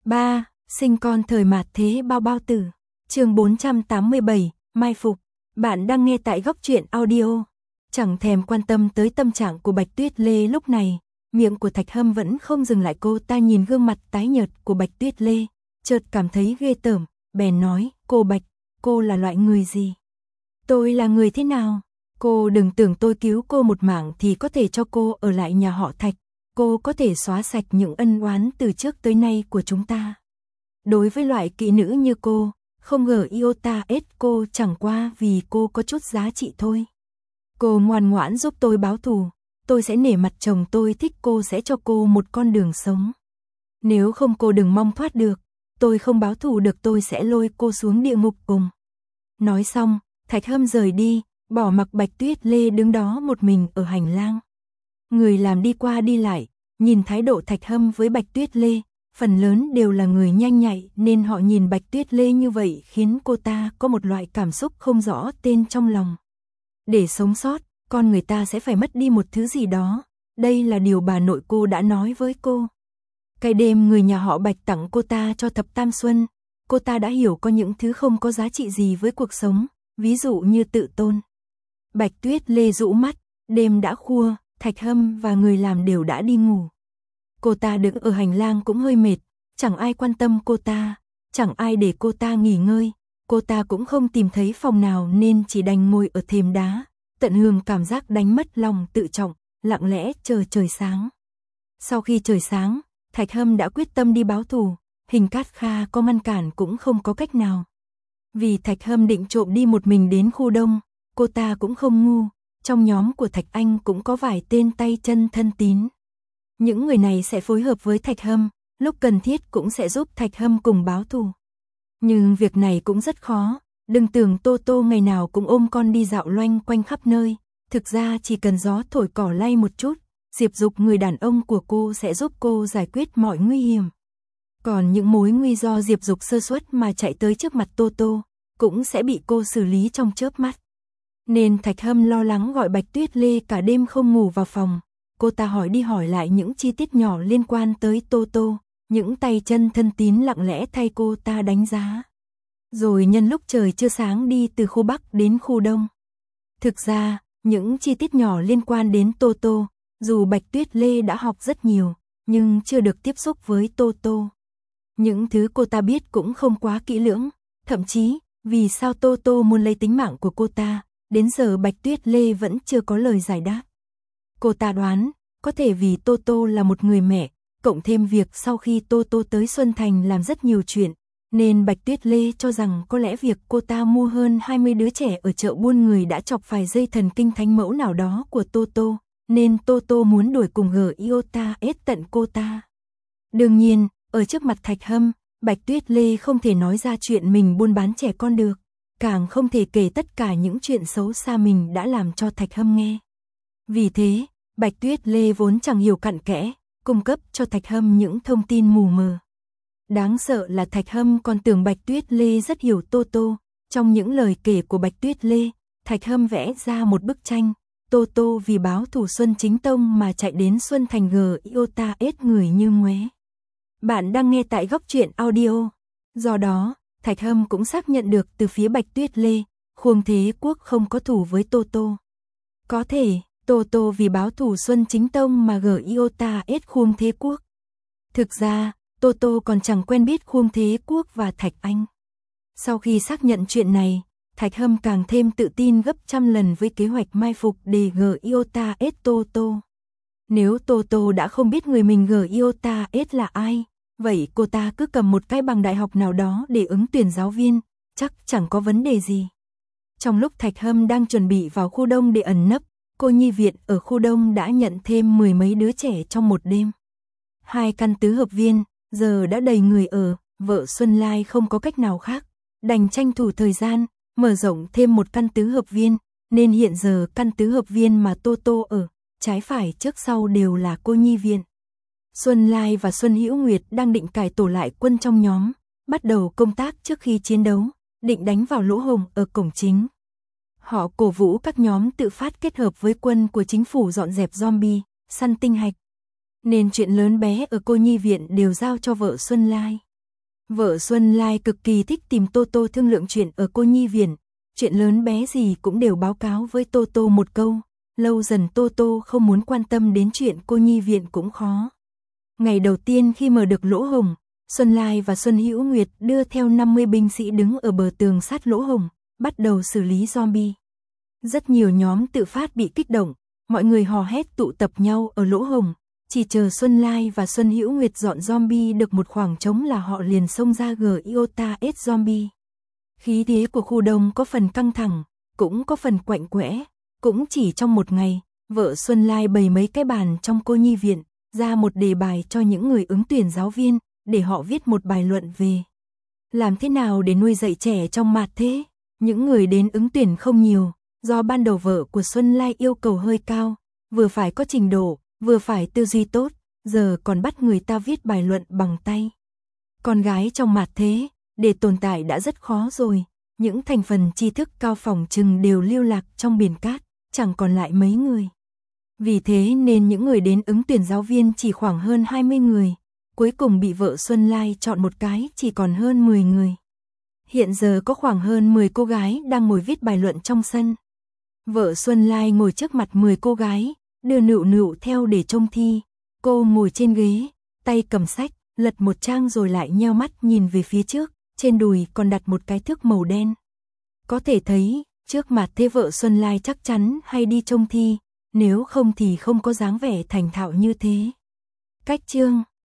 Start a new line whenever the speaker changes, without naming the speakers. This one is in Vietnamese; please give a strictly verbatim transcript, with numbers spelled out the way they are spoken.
ba. Sinh con thời mạt thế bao bao tử. Chương bốn trăm tám mươi bảy, Mai Phục. Bạn đang nghe tại Góc Truyện Audio. Chẳng thèm quan tâm tới tâm trạng của Bạch Tuyết Lê lúc này, miệng của Thạch Hâm vẫn không dừng lại. Cô ta nhìn gương mặt tái nhợt của Bạch Tuyết Lê, chợt cảm thấy ghê tởm, bèn nói, cô Bạch, cô là loại người gì? Tôi là người thế nào? Cô đừng tưởng tôi cứu cô một mạng thì có thể cho cô ở lại nhà họ Thạch, cô có thể xóa sạch những ân oán từ trước tới nay của chúng ta. Đối với loại kỹ nữ như cô, không ngờ iota s cô chẳng qua vì cô có chút giá trị thôi. Cô ngoan ngoãn giúp tôi báo thù, tôi sẽ nể mặt chồng tôi thích cô sẽ cho cô một con đường sống. Nếu không cô đừng mong thoát được, tôi không báo thù được tôi sẽ lôi cô xuống địa ngục cùng. Nói xong, Thạch Hâm rời đi, bỏ mặc Bạch Tuyết Lê đứng đó một mình ở hành lang. Người làm đi qua đi lại, nhìn thái độ Thạch Hâm với Bạch Tuyết Lê, phần lớn đều là người nhanh nhạy nên họ nhìn Bạch Tuyết Lê như vậy khiến cô ta có một loại cảm xúc không rõ tên trong lòng. Để sống sót, con người ta sẽ phải mất đi một thứ gì đó, đây là điều bà nội cô đã nói với cô. Cái đêm người nhà họ Bạch tặng cô ta cho thập tam xuân, cô ta đã hiểu có những thứ không có giá trị gì với cuộc sống, ví dụ như tự tôn. Bạch Tuyết Lê rũ mắt, đêm đã khuya, Thạch Hâm và người làm đều đã đi ngủ. Cô ta đứng ở hành lang cũng hơi mệt, chẳng ai quan tâm cô ta, chẳng ai để cô ta nghỉ ngơi, cô ta cũng không tìm thấy phòng nào nên chỉ đành ngồi ở thềm đá, tận hưởng cảm giác đánh mất lòng tự trọng, lặng lẽ chờ trời sáng. Sau khi trời sáng, Thạch Hâm đã quyết tâm đi báo thù, Hình Cát Kha có ngăn cản cũng không có cách nào. Vì Thạch Hâm định trộm đi một mình đến khu đông, cô ta cũng không ngu, trong nhóm của Thạch Anh cũng có vài tên tay chân thân tín. Những người này sẽ phối hợp với Thạch Hâm, lúc cần thiết cũng sẽ giúp Thạch Hâm cùng báo thù. Nhưng việc này cũng rất khó, đừng tưởng Tô Tô ngày nào cũng ôm con đi dạo loanh quanh khắp nơi, thực ra chỉ cần gió thổi cỏ lay một chút, Diệp Dục người đàn ông của cô sẽ giúp cô giải quyết mọi nguy hiểm. Còn những mối nguy do Diệp Dục sơ suất mà chạy tới trước mặt Tô Tô, cũng sẽ bị cô xử lý trong chớp mắt. Nên Thạch Hâm lo lắng gọi Bạch Tuyết Lê cả đêm không ngủ vào phòng. Cô ta hỏi đi hỏi lại những chi tiết nhỏ liên quan tới Tô Tô, những tay chân thân tín lặng lẽ thay cô ta đánh giá. Rồi nhân lúc trời chưa sáng đi từ khu Bắc đến khu Đông. Thực ra, những chi tiết nhỏ liên quan đến Tô Tô, dù Bạch Tuyết Lê đã học rất nhiều, nhưng chưa được tiếp xúc với Tô Tô. Những thứ cô ta biết cũng không quá kỹ lưỡng, thậm chí, vì sao Tô Tô muốn lấy tính mạng của cô ta, đến giờ Bạch Tuyết Lê vẫn chưa có lời giải đáp. Cô ta đoán, có thể vì Tô Tô là một người mẹ, cộng thêm việc sau khi Tô Tô tới Xuân Thành làm rất nhiều chuyện, nên Bạch Tuyết Lê cho rằng có lẽ việc cô ta mua hơn hai mươi đứa trẻ ở chợ buôn người đã chọc phải dây thần kinh thánh mẫu nào đó của Tô Tô, nên Tô Tô muốn đuổi cùng gờ iota s tận cô ta. Đương nhiên, ở trước mặt Thạch Hâm, Bạch Tuyết Lê không thể nói ra chuyện mình buôn bán trẻ con được, càng không thể kể tất cả những chuyện xấu xa mình đã làm cho Thạch Hâm nghe. Vì thế, Bạch Tuyết Lê vốn chẳng hiểu cặn kẽ, cung cấp cho Thạch Hâm những thông tin mù mờ. Đáng sợ là Thạch Hâm còn tưởng Bạch Tuyết Lê rất hiểu Tô Tô, trong những lời kể của Bạch Tuyết Lê, Thạch Hâm vẽ ra một bức tranh, Tô Tô vì báo thù Xuân Chính Tông mà chạy đến Xuân Thành gờ iota s người như ngoé. Bạn đang nghe tại Góc Truyện Audio. Do đó, Thạch Hâm cũng xác nhận được từ phía Bạch Tuyết Lê, Khuông Thế Quốc không có thù với Tô Tô. Có thể, Tô Tô vì báo thù Xuân Chính Tông mà gờ iota s Khuông Thế Quốc. Thực ra, Tô Tô còn chẳng quen biết Khuông Thế Quốc và Thạch Anh. Sau khi xác nhận chuyện này, Thạch Hâm càng thêm tự tin gấp trăm lần với kế hoạch mai phục để gờ iota s Tô Tô. Nếu Tô Tô đã không biết người mình gờ iota s là ai, vậy cô ta cứ cầm một cái bằng đại học nào đó để ứng tuyển giáo viên, chắc chẳng có vấn đề gì. Trong lúc Thạch Hâm đang chuẩn bị vào khu đông để ẩn nấp, cô nhi viện ở khu đông đã nhận thêm mười mấy đứa trẻ trong một đêm. Hai căn tứ hợp viên, giờ đã đầy người ở, vợ Xuân Lai không có cách nào khác, đành tranh thủ thời gian, mở rộng thêm một căn tứ hợp viên, nên hiện giờ căn tứ hợp viên mà Tô Tô ở, trái phải trước sau đều là cô nhi viện. Xuân Lai và Xuân Hữu Nguyệt đang định cải tổ lại quân trong nhóm, bắt đầu công tác trước khi chiến đấu, định đánh vào lỗ hổng ở cổng chính. Họ cổ vũ các nhóm tự phát kết hợp với quân của chính phủ dọn dẹp zombie, săn tinh hạch. Nên chuyện lớn bé ở cô nhi viện đều giao cho vợ Xuân Lai. Vợ Xuân Lai cực kỳ thích tìm Tô Tô thương lượng chuyện ở cô nhi viện, chuyện lớn bé gì cũng đều báo cáo với Tô Tô một câu, lâu dần Tô Tô không muốn quan tâm đến chuyện cô nhi viện cũng khó. Ngày đầu tiên khi mở được lỗ hổng, Xuân Lai và Xuân Hữu Nguyệt đưa theo năm mươi binh sĩ đứng ở bờ tường sát lỗ hổng, bắt đầu xử lý zombie. Rất nhiều nhóm tự phát bị kích động, mọi người hò hét tụ tập nhau ở lỗ hổng, chỉ chờ Xuân Lai và Xuân Hữu Nguyệt dọn zombie được một khoảng trống là họ liền xông ra gờ Iota ét zombie. Khí thế của khu đông có phần căng thẳng, cũng có phần quạnh quẽ, cũng chỉ trong một ngày, vợ Xuân Lai bày mấy cái bàn trong cô nhi viện, ra một đề bài cho những người ứng tuyển giáo viên, để họ viết một bài luận về làm thế nào để nuôi dạy trẻ trong mạt thế. Những người đến ứng tuyển không nhiều, do ban đầu vợ của Xuân Lai yêu cầu hơi cao, vừa phải có trình độ, vừa phải tư duy tốt, giờ còn bắt người ta viết bài luận bằng tay. Con gái trong mạt thế, để tồn tại đã rất khó rồi, những thành phần tri thức cao phỏng chừng đều lưu lạc trong biển cát, chẳng còn lại mấy người. Vì thế nên những người đến ứng tuyển giáo viên chỉ khoảng hơn hai mươi người, cuối cùng bị vợ Xuân Lai chọn một cái chỉ còn hơn mười người. Hiện giờ có khoảng hơn mười cô gái đang ngồi viết bài luận trong sân. Vợ Xuân Lai ngồi trước mặt mười cô gái, đưa nựu nựu theo để trông thi. Cô ngồi trên ghế, tay cầm sách, lật một trang rồi lại nheo mắt nhìn về phía trước, trên đùi còn đặt một cái thước màu đen. Có thể thấy, trước mặt thế vợ Xuân Lai chắc chắn hay đi trông thi, nếu không thì không có dáng vẻ thành thạo như thế. Cách chương